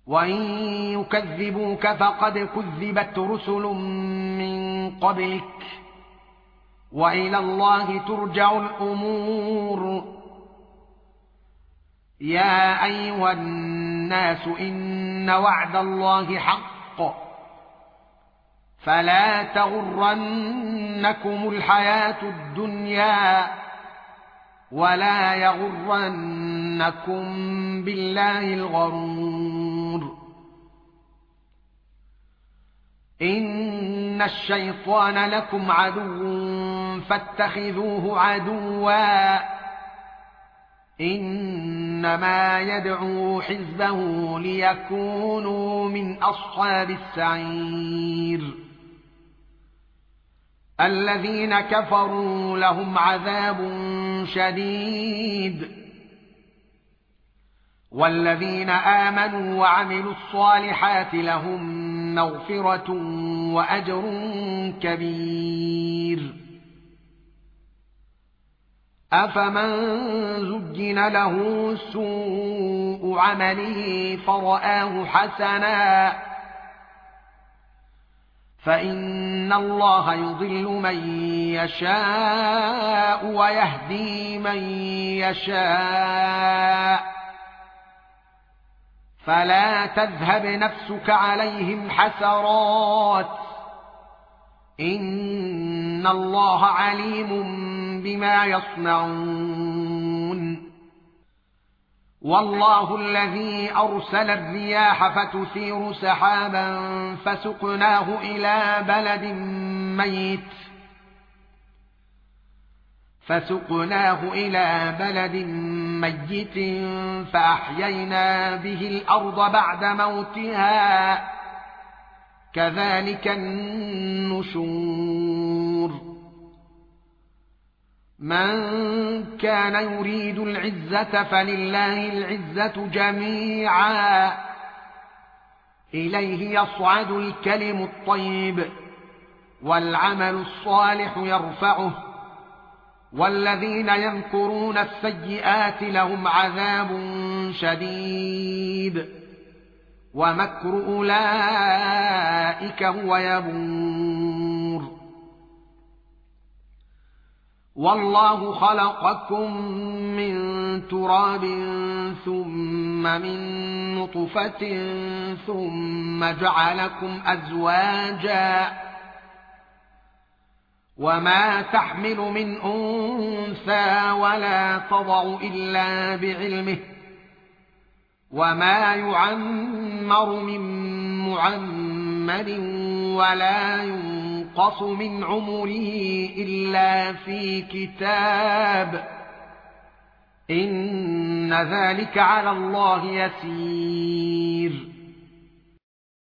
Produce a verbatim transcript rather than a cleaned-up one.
وَإِن يُكَذِّبُوكَ فَقَدْ كُذِّبَتْ رُسُلٌ مِّن قَبْلِكَ وَإِلَى اللَّهِ تُرْجَعُ الْأُمُورُ يَا أَيُّهَا النَّاسُ إِنَّ وَعْدَ اللَّهِ حَقٌّ فَلَا تَغُرَّنَّكُمُ الْحَيَاةُ الدُّنْيَا وَلَا يَغُرَّنَّكُم بِاللَّهِ الْغَرُورُ إِنَّ الشَّيْطَانَ لَكُمْ عَدُوٌّ فَاتَّخِذُوهُ عَدُوًّا إِنَّمَا يَدْعُو حِزْبَهُ لِيَكُونُوا مِنْ أَصْحَابِ السَّعِيرِ الَّذِينَ كَفَرُوا لَهُمْ عَذَابٌ شَدِيدٌ وَالَّذِينَ آمَنُوا وَعَمِلُوا الصَّالِحَاتِ لَهُم مَّغْفِرَةٌ وَأَجْرٌ كَبِيرٌ أَفَمَن زُيِّنَ لَهُ سُوءُ عَمَلِهِ فَرَآهُ حَسَنًا فَإِنَّ اللَّهَ يُضِلُّ مَن يَشَاءُ وَيَهْدِي مَن يَشَاءُ فَلَا تَذْهَبْ نَفْسُكَ عَلَيْهِمْ حَسَرَاتٍ إِنَّ اللَّهَ عَلِيمٌ بِمَا يَصْنَعُونَ وَاللَّهُ الَّذِي أَرْسَلَ الرِّيَاحَ فَتُثِيرُ سَحَابًا فَسُقْنَاهُ إِلَى بَلَدٍ مَّيِّتٍ فَسُقْنَاهُ إِلَى بَلَدٍ مَّيِّتٍ فَأَحْيَيْنَا بِهِ الْأَرْضَ بَعْدَ مَوْتِهَا كَذَلِكَ النُّشُورُ مَن كَانَ يُرِيدُ الْعِزَّةَ فَلِلَّهِ الْعِزَّةُ جَمِيعًا إِلَيْهِ يَصْعَدُ الْكَلِمُ الطَّيِّبُ وَالْعَمَلُ الصَّالِحُ يَرْفَعُهُ وَالَّذِينَ يَمْكُرُونَ السَّيِّئَاتِ لَهُمْ عَذَابٌ شَدِيدٌ وَمَكْرُ أُولَئِكَ هُوَ يَبُورُ وَاللَّهُ خَلَقَكُم مِّن تُرَابٍ ثُمَّ مِن نُّطْفَةٍ ثُمَّ جَعَلَكُمْ أَزْوَاجًا وَمَا تَحْمِلُ مِنْ أُنثَىٰ وَلَا تَضَعُ إِلَّا بِعِلْمِهِ وَمَا يُعَمَّرُ مِن مُّعَمَّرٍ وَلَا يُنقَصُ مِنْ عُمُرِهِ إِلَّا فِي كِتَابٍ إِنَّ ذَلِكَ عَلَى اللَّهِ يَسِيرٌ